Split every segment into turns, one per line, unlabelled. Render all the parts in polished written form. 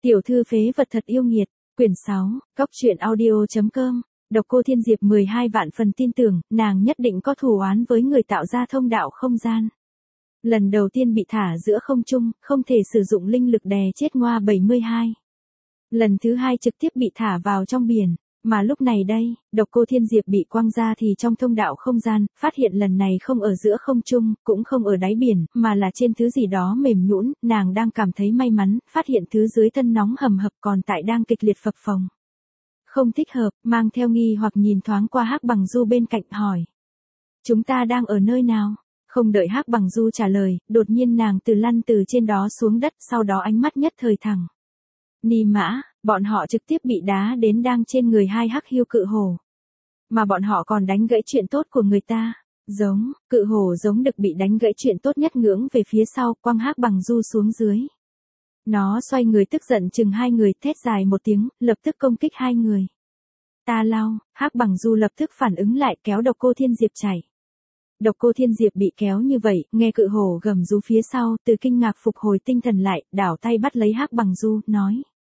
Tiểu thư phế vật thật yêu nghiệt, quyển 6, Cóc truyện audio.com, Độc Cô Thiên Diệp 12 vạn phần tin tưởng, nàng nhất định có thù oán với người tạo ra thông đạo không gian. Lần đầu tiên bị thả giữa không trung, không thể sử dụng linh lực đè chết Ngoa 72. Lần thứ hai trực tiếp bị thả vào trong biển. Mà lúc này đây, Độc Cô Thiên Diệp bị quăng ra thì trong thông đạo không gian, phát hiện lần này không ở giữa không trung, cũng không ở đáy biển, mà là trên thứ gì đó mềm nhũn, nàng đang cảm thấy may mắn, phát hiện thứ dưới thân nóng hầm hập còn tại đang kịch liệt phập phồng. Không thích hợp, mang theo nghi hoặc nhìn thoáng qua Hắc Bằng Du bên cạnh hỏi. Chúng ta đang ở nơi nào? Không đợi Hắc Bằng Du trả lời, đột nhiên nàng lăn từ trên đó xuống đất, sau đó ánh mắt nhất thời thẳng. Ni mã, bọn họ trực tiếp bị đá đến đang trên người hai hắc hiêu cự hổ. Mà bọn họ còn đánh gãy chuyện tốt của người ta. Cự hổ giống được bị đánh gãy chuyện tốt nhất ngưỡng về phía sau, quăng Hắc Bằng Du xuống dưới. Nó xoay người tức giận chừng hai người, thét dài một tiếng, lập tức công kích hai người. Ta lao, Hắc Bằng Du lập tức phản ứng lại kéo Độc Cô Thiên Diệp chạy. Độc Cô Thiên Diệp bị kéo như vậy, nghe cự hổ gầm rú phía sau, từ kinh ngạc phục hồi tinh thần lại, đảo tay bắt lấy Hắc Bằng Du, nói.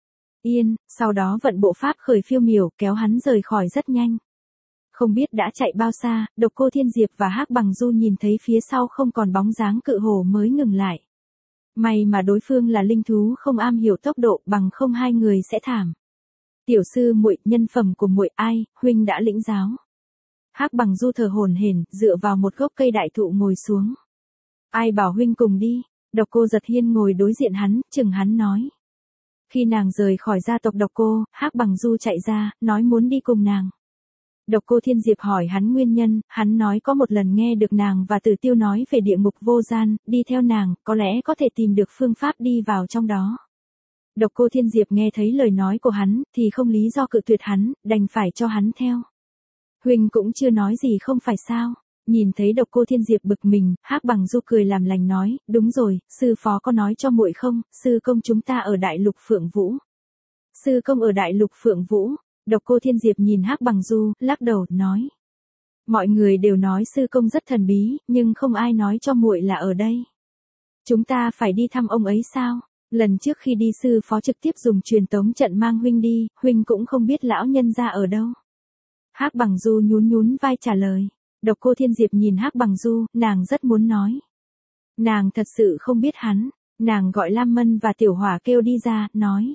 Yên, sau đó vận bộ pháp khởi phiêu miểu, kéo hắn rời khỏi rất nhanh. Không biết đã chạy bao xa, Độc Cô Thiên Diệp và Hắc Bằng Du nhìn thấy phía sau không còn bóng dáng cự hổ mới ngừng lại. May mà đối phương là linh thú không am hiểu tốc độ, bằng không hai người sẽ thảm. Tiểu sư muội, nhân phẩm của muội ai, huynh đã lĩnh giáo. Hắc Bằng Du thở hổn hển, dựa vào một gốc cây đại thụ ngồi xuống. Ai bảo huynh cùng đi? Độc Cô Giật Hiên ngồi đối diện hắn, chừng hắn nói. Khi nàng rời khỏi gia tộc Độc Cô, Hắc Bằng Du chạy ra, nói muốn đi cùng nàng. Độc Cô Thiên Diệp hỏi hắn nguyên nhân, hắn nói có một lần nghe được nàng và Tử Tiêu nói về địa ngục vô gian, đi theo nàng, có lẽ có thể tìm được phương pháp đi vào trong đó. Độc Cô Thiên Diệp nghe thấy lời nói của hắn, thì không lý do cự tuyệt hắn, đành phải cho hắn theo. Huynh cũng chưa nói gì không phải sao? Nhìn thấy Độc Cô Thiên Diệp bực mình, Hắc Bằng Du cười làm lành nói, đúng rồi, sư phó có nói cho muội không, sư công chúng ta ở Đại Lục Phượng Vũ. Sư công ở Đại Lục Phượng Vũ? Độc Cô Thiên Diệp nhìn Hắc Bằng Du, lắc đầu, nói. Mọi người đều nói sư công rất thần bí, nhưng không ai nói cho muội là ở đây. Chúng ta phải đi thăm ông ấy sao? Lần trước khi đi sư phó trực tiếp dùng truyền tống trận mang huynh đi, huynh cũng không biết lão nhân gia ở đâu. Hắc Bằng Du nhún vai trả lời. Độc Cô Thiên Diệp nhìn Hắc Bằng Du, nàng rất muốn nói. Nàng thật sự không biết hắn, nàng gọi Lam Mân và Tiểu Hỏa kêu đi ra, nói.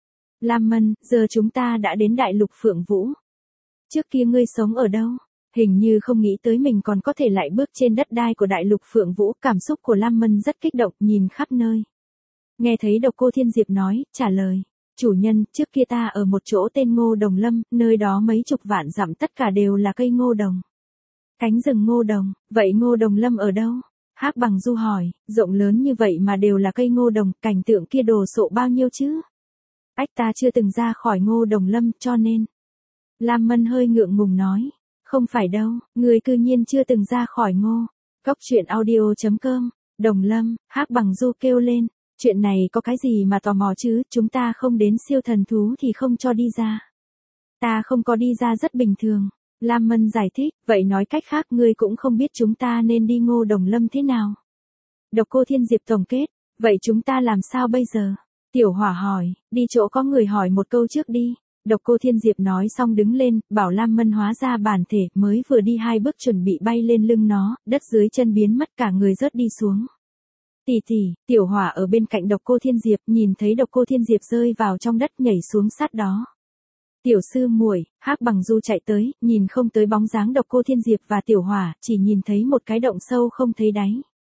Lam Mân, giờ chúng ta đã đến Đại Lục Phượng Vũ. Trước kia ngươi sống ở đâu? Hình như không nghĩ tới mình còn có thể lại bước trên đất đai của Đại Lục Phượng Vũ, cảm xúc của Lam Mân rất kích động, nhìn khắp nơi. Nghe thấy Độc Cô Thiên Diệp nói, trả lời. Chủ nhân, trước kia ta ở một chỗ tên Ngô Đồng Lâm, nơi đó mấy chục vạn dặm tất cả đều là cây ngô đồng. Cánh rừng ngô đồng, vậy Ngô Đồng Lâm ở đâu? Hắc Bằng Du hỏi, rộng lớn như vậy mà đều là cây ngô đồng, cảnh tượng kia đồ sộ bao nhiêu chứ? Ách, ta chưa từng ra khỏi Ngô Đồng Lâm, cho nên. Lam Mân hơi ngượng ngùng nói, không phải đâu, người cư nhiên chưa từng ra khỏi Ngô. Cóc truyện audio.com, Đồng Lâm, Hắc Bằng Du kêu lên, chuyện này có cái gì mà tò mò chứ, chúng ta không đến siêu thần thú thì không cho đi ra. Ta không có đi ra rất bình thường. Lam Mân giải thích, vậy nói cách khác ngươi cũng không biết chúng ta nên đi Ngô Đồng Lâm thế nào. Độc Cô Thiên Diệp tổng kết, vậy chúng ta làm sao bây giờ? Tiểu Hỏa hỏi, đi chỗ có người hỏi một câu trước đi. Độc Cô Thiên Diệp nói xong đứng lên, bảo Lam Mân hóa ra bản thể, mới vừa đi hai bước chuẩn bị bay lên lưng nó, đất dưới chân biến mất, cả người rớt đi xuống. Tỷ tỷ, Tiểu Hỏa ở bên cạnh Độc Cô Thiên Diệp, nhìn thấy Độc Cô Thiên Diệp rơi vào trong đất, nhảy xuống sát đó. Tiểu sư muội, Hắc Bằng Du chạy tới, nhìn không tới bóng dáng Độc Cô Thiên Diệp và Tiểu Hỏa, chỉ nhìn thấy một cái động sâu không thấy đáy.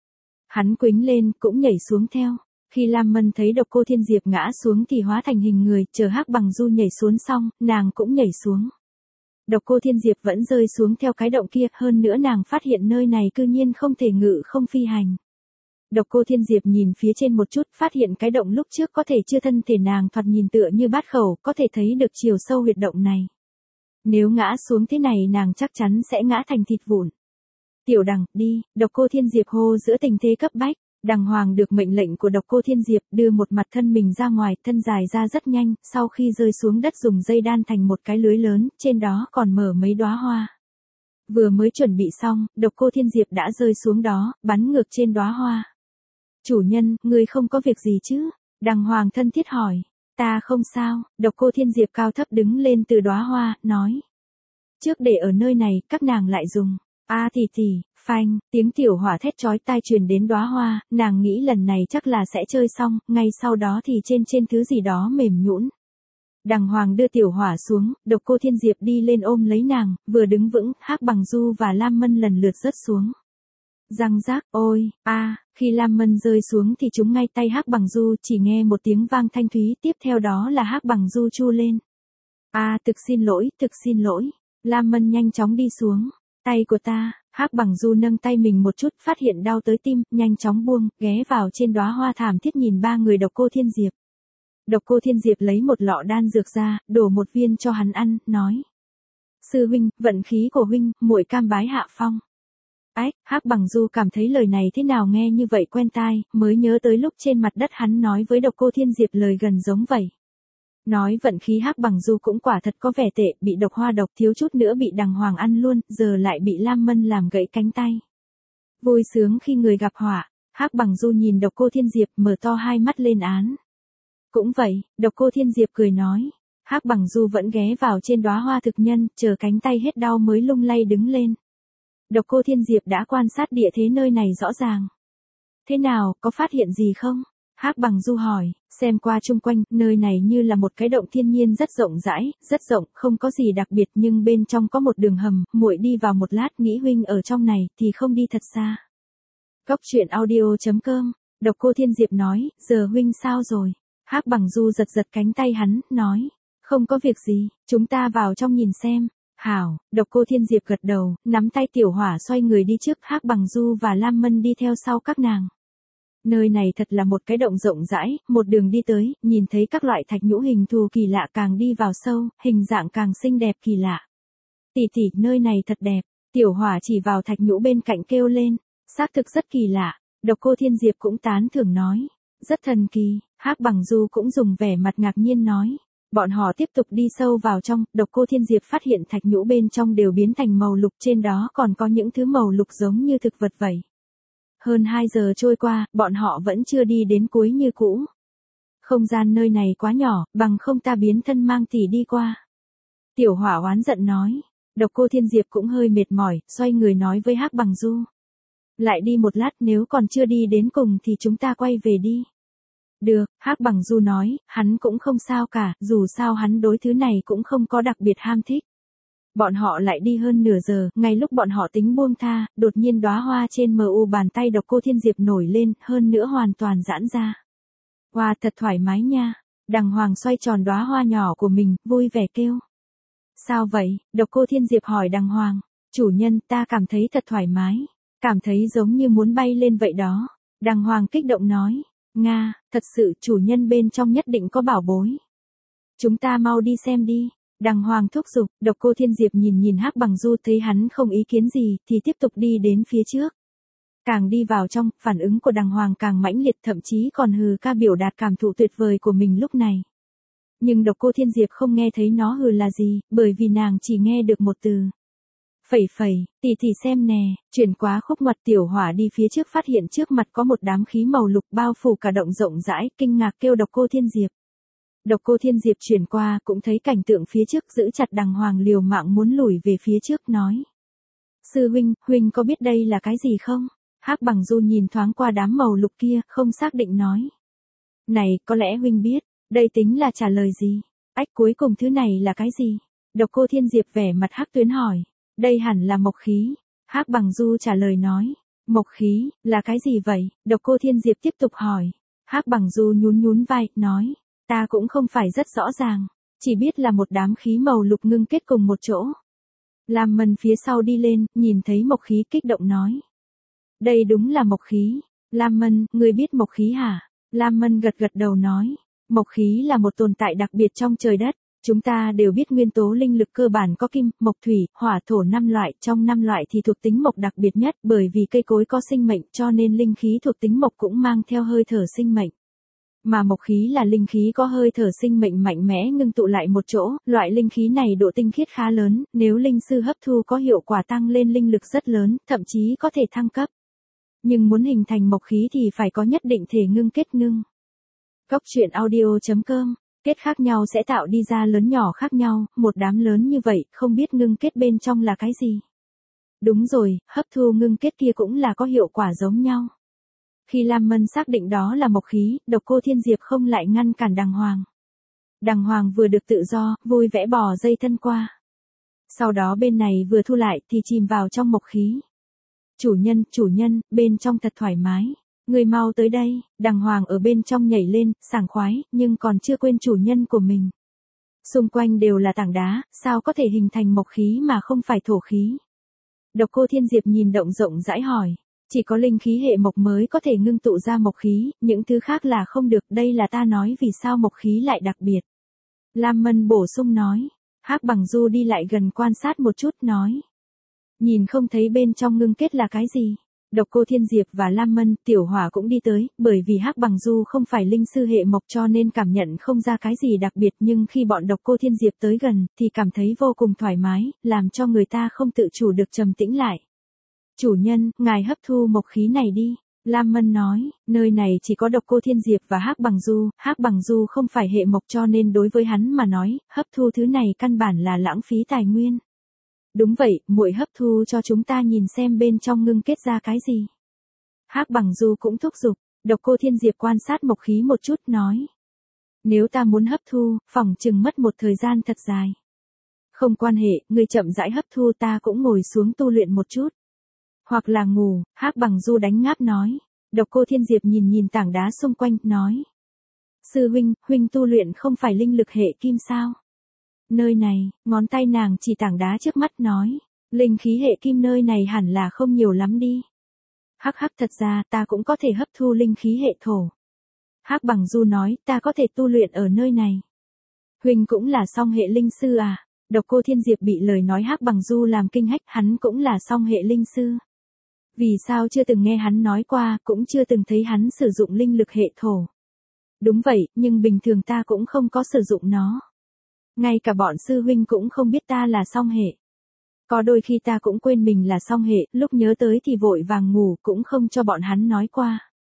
Hắn quýnh lên, cũng nhảy xuống theo. Khi Lam Mân thấy Độc Cô Thiên Diệp ngã xuống thì hóa thành hình người, chờ Hắc Bằng Du nhảy xuống xong, nàng cũng nhảy xuống. Độc Cô Thiên Diệp vẫn rơi xuống theo cái động kia, hơn nữa nàng phát hiện nơi này cư nhiên không thể ngự không phi hành. Độc Cô Thiên Diệp nhìn phía trên một chút, phát hiện cái động lúc trước có thể chưa thân thể nàng thoạt nhìn tựa như bát khẩu, có thể thấy được chiều sâu huyệt động này. Nếu ngã xuống thế này nàng chắc chắn sẽ ngã thành thịt vụn. Tiểu Đằng, đi, Độc Cô Thiên Diệp hô giữa tình thế cấp bách. Đằng Hoàng được mệnh lệnh của Độc Cô Thiên Diệp, đưa một mặt thân mình ra ngoài, thân dài ra rất nhanh, sau khi rơi xuống đất dùng dây đan thành một cái lưới lớn, trên đó còn mở mấy đóa hoa. Vừa mới chuẩn bị xong, Độc Cô Thiên Diệp đã rơi xuống đó, bắn ngược trên đóa hoa. Chủ nhân, ngươi không có việc gì chứ? Đằng Hoàng thân thiết hỏi. Ta không sao, Độc Cô Thiên Diệp cao thấp đứng lên từ đóa hoa, nói. Trước để ở nơi này, các nàng lại dùng. A tỷ, phanh, tiếng tiểu hỏa thét chói tai truyền đến đóa hoa, nàng nghĩ lần này chắc là sẽ chơi xong, ngay sau đó thì trên thứ gì đó mềm nhũn. Đằng Hoàng đưa tiểu hỏa xuống, Độc Cô Thiên Diệp đi lên ôm lấy nàng, vừa đứng vững, Hắc Bằng Du và Lam Mân lần lượt rớt xuống. Răng rác, ôi, khi Lam Mân rơi xuống thì trúng ngay tay Hắc Bằng Du, chỉ nghe một tiếng vang thanh thúy, tiếp theo đó là Hắc Bằng Du chu lên. Thực xin lỗi. Lam Mân nhanh chóng đi xuống. Tay của ta, Hắc Bằng Du nâng tay mình một chút, phát hiện đau tới tim, nhanh chóng buông, ghé vào trên đóa hoa thảm thiết nhìn ba người Độc Cô Thiên Diệp. Độc Cô Thiên Diệp lấy một lọ đan dược ra, đổ một viên cho hắn ăn, nói. Sư huynh, vận khí của huynh, muội cam bái hạ phong. Hắc Bằng Du cảm thấy lời này thế nào nghe như vậy quen tai, mới nhớ tới lúc trên mặt đất hắn nói với Độc Cô Thiên Diệp lời gần giống vậy. Nói vận khí Hắc Bằng Du cũng quả thật có vẻ tệ, bị độc hoa độc thiếu chút nữa bị Đằng Hoàng ăn luôn, giờ lại bị Lam Mân làm gãy cánh tay. Vui sướng khi người gặp họa, Hắc Bằng Du nhìn Độc Cô Thiên Diệp mở to hai mắt lên án. Cũng vậy, Độc Cô Thiên Diệp cười nói. Hắc Bằng Du vẫn ghé vào trên đóa hoa thực nhân, chờ cánh tay hết đau mới lung lay đứng lên. Độc Cô Thiên Diệp đã quan sát địa thế nơi này rõ ràng. Thế nào, có phát hiện gì không? Hắc Bằng Du hỏi, xem qua chung quanh, nơi này như là một cái động thiên nhiên rất rộng rãi, rất rộng, không có gì đặc biệt nhưng bên trong có một đường hầm, muội đi vào một lát nghĩ huynh ở trong này thì không đi thật xa. Góc truyện audio.com, Độc Cô Thiên Diệp nói, giờ huynh sao rồi? Hắc Bằng Du giật giật cánh tay hắn, nói, không có việc gì, chúng ta vào trong nhìn xem. Hảo, Độc Cô Thiên Diệp gật đầu, nắm tay tiểu hỏa xoay người đi trước, Hắc Bằng Du và Lam Mân đi theo sau các nàng. Nơi này thật là một cái động rộng rãi, một đường đi tới, nhìn thấy các loại thạch nhũ hình thù kỳ lạ càng đi vào sâu, hình dạng càng xinh đẹp kỳ lạ. Tỷ, nơi này thật đẹp, tiểu hỏa chỉ vào thạch nhũ bên cạnh kêu lên, xác thực rất kỳ lạ, Độc Cô Thiên Diệp cũng tán thưởng nói, rất thần kỳ, Hắc Bằng Du cũng dùng vẻ mặt ngạc nhiên nói. Bọn họ tiếp tục đi sâu vào trong, Độc Cô Thiên Diệp phát hiện thạch nhũ bên trong đều biến thành màu lục, trên đó còn có những thứ màu lục giống như thực vật vậy. Hơn 2 giờ trôi qua, bọn họ vẫn chưa đi đến cuối như cũ. Không gian nơi này quá nhỏ, bằng không ta biến thân mang tỷ đi qua. Tiểu hỏa oán giận nói. Độc Cô Thiên Diệp cũng hơi mệt mỏi, xoay người nói với Hắc Bằng Du. Lại đi một lát, nếu còn chưa đi đến cùng thì chúng ta quay về đi. Được, Hắc Bằng Du nói, hắn cũng không sao cả, dù sao hắn đối thứ này cũng không có đặc biệt ham thích. Bọn họ lại đi hơn nửa giờ, ngay lúc bọn họ tính buông tha, đột nhiên đóa hoa trên mu bàn tay Độc Cô Thiên Diệp nổi lên, hơn nữa hoàn toàn giãn ra. Hoa thật thoải mái nha. Đằng Hoàng xoay tròn đóa hoa nhỏ của mình, vui vẻ kêu. Sao vậy? Độc Cô Thiên Diệp hỏi Đằng Hoàng. Chủ nhân, ta cảm thấy thật thoải mái. Cảm thấy giống như muốn bay lên vậy đó. Đằng Hoàng kích động nói. Nga, thật sự chủ nhân bên trong nhất định có bảo bối. Chúng ta mau đi xem đi. Đằng Hoàng thúc giục, Độc Cô Thiên Diệp nhìn Hắc Bằng Du thấy hắn không ý kiến gì, thì tiếp tục đi đến phía trước. Càng đi vào trong, phản ứng của Đằng Hoàng càng mãnh liệt, thậm chí còn hừ ca biểu đạt cảm thụ tuyệt vời của mình lúc này. Nhưng Độc Cô Thiên Diệp không nghe thấy nó hừ là gì, bởi vì nàng chỉ nghe được một từ. Phẩy, tỷ xem nè, chuyển quá khúc ngoặt tiểu hỏa đi phía trước phát hiện trước mặt có một đám khí màu lục bao phủ cả động rộng rãi, kinh ngạc kêu Độc Cô Thiên Diệp. Độc Cô Thiên Diệp chuyển qua, cũng thấy cảnh tượng phía trước, giữ chặt Đằng Hoàng liều mạng muốn lùi về phía trước nói. Sư huynh có biết đây là cái gì không? Hắc Bằng Du nhìn thoáng qua đám màu lục kia, không xác định nói. Này, có lẽ huynh biết, đây tính là trả lời gì? Cuối cùng thứ này là cái gì? Độc Cô Thiên Diệp vẻ mặt hắc tuyến hỏi. Đây hẳn là mộc khí. Hắc Bằng Du trả lời nói. Mộc khí, là cái gì vậy? Độc Cô Thiên Diệp tiếp tục hỏi. Hắc Bằng Du nhún vai, nói. Ta cũng không phải rất rõ ràng, chỉ biết là một đám khí màu lục ngưng kết cùng một chỗ. Lam Mân phía sau đi lên, nhìn thấy mộc khí kích động nói. Đây đúng là mộc khí. Lam Mân, ngươi biết mộc khí hả? Lam Mân gật đầu nói. Mộc khí là một tồn tại đặc biệt trong trời đất. Chúng ta đều biết nguyên tố linh lực cơ bản có kim, mộc, thủy, hỏa, thổ 5 loại. Trong 5 loại thì thuộc tính mộc đặc biệt nhất, bởi vì cây cối có sinh mệnh cho nên linh khí thuộc tính mộc cũng mang theo hơi thở sinh mệnh. Mà mộc khí là linh khí có hơi thở sinh mệnh mạnh mẽ ngưng tụ lại một chỗ, loại linh khí này độ tinh khiết khá lớn, nếu linh sư hấp thu có hiệu quả tăng lên linh lực rất lớn, thậm chí có thể thăng cấp. Nhưng muốn hình thành mộc khí thì phải có nhất định thể ngưng kết ngưng. Góc truyện audio.com Kết khác nhau sẽ tạo đi ra lớn nhỏ khác nhau, một đám lớn như vậy, không biết ngưng kết bên trong là cái gì. Đúng rồi, hấp thu ngưng kết kia cũng là có hiệu quả giống nhau. Khi Lam Mân xác định đó là mộc khí, Độc Cô Thiên Diệp không lại ngăn cản Đàng Hoàng. Đàng Hoàng vừa được tự do, vui vẻ bò dây thân qua. Sau đó bên này vừa thu lại thì chìm vào trong mộc khí. Chủ nhân, bên trong thật thoải mái. Người mau tới đây, Đàng Hoàng ở bên trong nhảy lên, sảng khoái, nhưng còn chưa quên chủ nhân của mình. Xung quanh đều là tảng đá, sao có thể hình thành mộc khí mà không phải thổ khí? Độc Cô Thiên Diệp nhìn động rộng rãi hỏi. Chỉ có linh khí hệ mộc mới có thể ngưng tụ ra mộc khí, những thứ khác là không được, đây là ta nói vì sao mộc khí lại đặc biệt. Lam Mân bổ sung nói. Hắc Bằng Du đi lại gần quan sát một chút nói. Nhìn không thấy bên trong ngưng kết là cái gì. Độc Cô Thiên Diệp và Lam Mân, Tiểu Hỏa cũng đi tới, bởi vì Hắc Bằng Du không phải linh sư hệ mộc cho nên cảm nhận không ra cái gì đặc biệt, nhưng khi bọn Độc Cô Thiên Diệp tới gần, thì cảm thấy vô cùng thoải mái, làm cho người ta không tự chủ được trầm tĩnh lại. Chủ nhân, ngài hấp thu mộc khí này đi. Lam Mân nói, nơi này chỉ có Độc Cô Thiên Diệp và Hắc Bằng Du không phải hệ mộc cho nên đối với hắn mà nói, hấp thu thứ này căn bản là lãng phí tài nguyên. Đúng vậy, muội hấp thu cho chúng ta nhìn xem bên trong ngưng kết ra cái gì. Hắc Bằng Du cũng thúc giục, Độc Cô Thiên Diệp quan sát mộc khí một chút nói. Nếu ta muốn hấp thu, phỏng chừng mất một thời gian thật dài. Không quan hệ, ngươi chậm rãi hấp thu ta cũng ngồi xuống tu luyện một chút. Hoặc là ngủ, Hắc Bằng Du đánh ngáp nói. Độc Cô Thiên Diệp nhìn nhìn tảng đá xung quanh, nói. Sư huynh tu luyện không phải linh lực hệ kim sao? Nơi này, ngón tay nàng chỉ tảng đá trước mắt nói. Linh khí hệ kim nơi này hẳn là không nhiều lắm đi. Hắc thật ra ta cũng có thể hấp thu linh khí hệ thổ. Hắc Bằng Du nói, ta có thể tu luyện ở nơi này. Huynh cũng là song hệ linh sư à? Độc Cô Thiên Diệp bị lời nói Hắc Bằng Du làm kinh hách, hắn cũng là song hệ linh sư. Vì sao chưa từng nghe hắn nói qua, cũng chưa từng thấy hắn sử dụng linh lực hệ thổ. Đúng vậy, nhưng bình thường ta cũng không có sử dụng nó. Ngay cả bọn sư huynh cũng không biết ta là song hệ. Có đôi khi ta cũng quên mình là song hệ, lúc nhớ tới thì vội vàng ngủ, cũng không cho bọn hắn nói qua.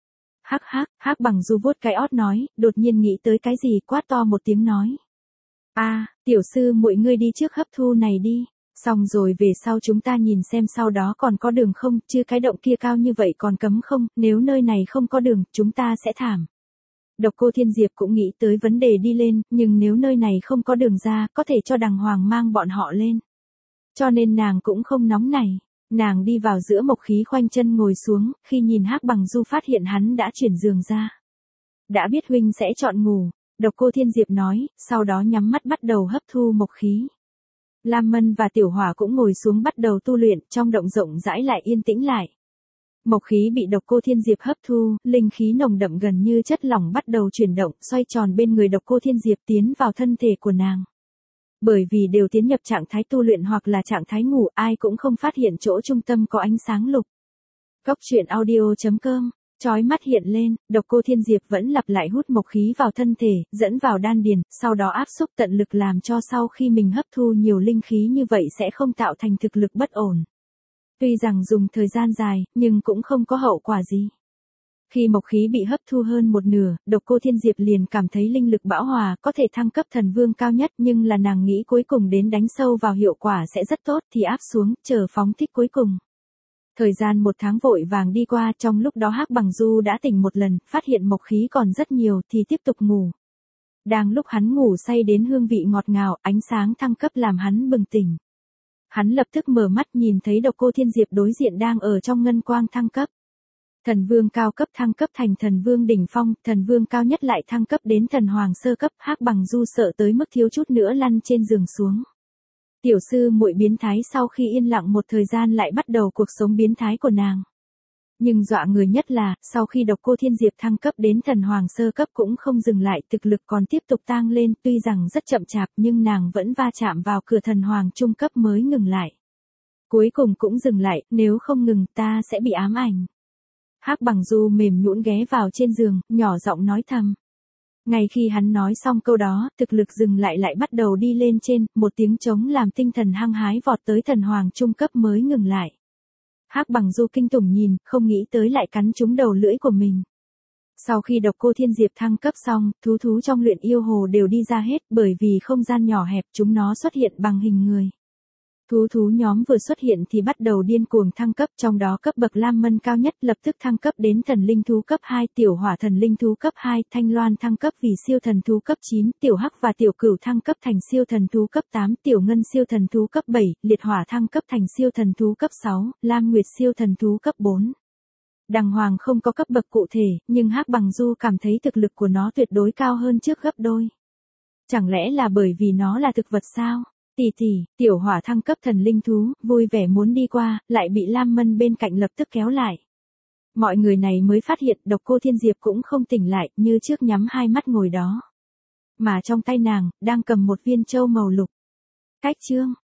Hắc Bằng Du vuốt cái ót nói, đột nhiên nghĩ tới cái gì, quát to một tiếng nói. Tiểu sư muội ngươi đi trước hấp thu này đi. Xong rồi về sau chúng ta nhìn xem sau đó còn có đường không, chứ cái động kia cao như vậy còn cấm không, nếu nơi này không có đường, chúng ta sẽ thảm. Độc Cô Thiên Diệp cũng nghĩ tới vấn đề đi lên, nhưng nếu nơi này không có đường ra, có thể cho Đàng Hoàng mang bọn họ lên. Cho nên nàng cũng không nóng nảy. Nàng đi vào giữa mộc khí khoanh chân ngồi xuống, khi nhìn Hắc Bằng Du phát hiện hắn đã chuyển giường ra. Đã biết huynh sẽ chọn ngủ, Độc Cô Thiên Diệp nói, sau đó nhắm mắt bắt đầu hấp thu mộc khí. Lam Mân và Tiểu Hỏa cũng ngồi xuống bắt đầu tu luyện, trong động rộng rãi lại yên tĩnh lại. Mộc khí bị Độc Cô Thiên Diệp hấp thu, linh khí nồng đậm gần như chất lỏng bắt đầu chuyển động, xoay tròn bên người Độc Cô Thiên Diệp tiến vào thân thể của nàng. Bởi vì đều tiến nhập trạng thái tu luyện hoặc là trạng thái ngủ, ai cũng không phát hiện chỗ trung tâm có ánh sáng lục. Góc truyện audio.com, chói mắt hiện lên, Độc Cô Thiên Diệp vẫn lặp lại hút mộc khí vào thân thể, dẫn vào đan điền, sau đó áp xúc tận lực làm cho sau khi mình hấp thu nhiều linh khí như vậy sẽ không tạo thành thực lực bất ổn. Tuy rằng dùng thời gian dài, nhưng cũng không có hậu quả gì. Khi mộc khí bị hấp thu hơn một nửa, Độc Cô Thiên Diệp liền cảm thấy linh lực bão hòa có thể thăng cấp thần vương cao nhất, nhưng là nàng nghĩ cuối cùng đến đánh sâu vào hiệu quả sẽ rất tốt thì áp xuống, chờ phóng thích cuối cùng. Thời gian 1 tháng vội vàng đi qua, trong lúc đó Hắc Bằng Du đã tỉnh một lần, phát hiện mộc khí còn rất nhiều thì tiếp tục ngủ. Đang lúc hắn ngủ say đến hương vị ngọt ngào, ánh sáng thăng cấp làm hắn bừng tỉnh. Hắn lập tức mở mắt nhìn thấy Độc Cô Thiên Diệp đối diện đang ở trong ngân quang thăng cấp. Thần vương cao cấp thăng cấp thành thần vương đỉnh phong, thần vương cao nhất lại thăng cấp đến thần hoàng sơ cấp, Hắc Bằng Du sợ tới mức thiếu chút nữa lăn trên giường xuống. Tiểu sư muội biến thái sau khi yên lặng một thời gian lại bắt đầu cuộc sống biến thái của nàng. Nhưng dọa người nhất là, sau khi Độc Cô Thiên Diệp thăng cấp đến thần hoàng sơ cấp cũng không dừng lại, thực lực còn tiếp tục tăng lên, tuy rằng rất chậm chạp nhưng nàng vẫn va chạm vào cửa thần hoàng trung cấp mới ngừng lại. Cuối cùng cũng dừng lại, nếu không ngừng ta sẽ bị ám ảnh. Hắc Bằng Du mềm nhũn ghé vào trên giường, nhỏ giọng nói thầm. Ngay khi hắn nói xong câu đó, thực lực dừng lại bắt đầu đi lên trên, một tiếng trống làm tinh thần hăng hái vọt tới thần hoàng trung cấp mới ngừng lại. Hắc Bằng Du kinh tủng nhìn, không nghĩ tới lại cắn trúng đầu lưỡi của mình. Sau khi độc cô Thiên Diệp thăng cấp xong, thú trong luyện yêu hồ đều đi ra hết, bởi vì không gian nhỏ hẹp chúng nó xuất hiện bằng hình người. Thú nhóm vừa xuất hiện thì bắt đầu điên cuồng thăng cấp, trong đó cấp bậc Lam Mân cao nhất lập tức thăng cấp đến thần linh thú cấp 2, tiểu hỏa thần linh thú cấp 2, Thanh Loan thăng cấp vì siêu thần thú cấp 9, tiểu hắc và tiểu cửu thăng cấp thành siêu thần thú cấp 8, tiểu ngân siêu thần thú cấp 7, liệt hỏa thăng cấp thành siêu thần thú cấp 6, Lam Nguyệt siêu thần thú cấp 4. Đằng Hoàng không có cấp bậc cụ thể, nhưng Hắc Bằng Du cảm thấy thực lực của nó tuyệt đối cao hơn trước gấp đôi. Chẳng lẽ là bởi vì nó là thực vật sao? Tỷ, tiểu hỏa thăng cấp thần linh thú, vui vẻ muốn đi qua, lại bị Lam Mân bên cạnh lập tức kéo lại. Mọi người này mới phát hiện độc cô Thiên Diệp cũng không tỉnh lại, như trước nhắm hai mắt ngồi đó. Mà trong tay nàng, đang cầm một viên châu màu lục. Cách chương.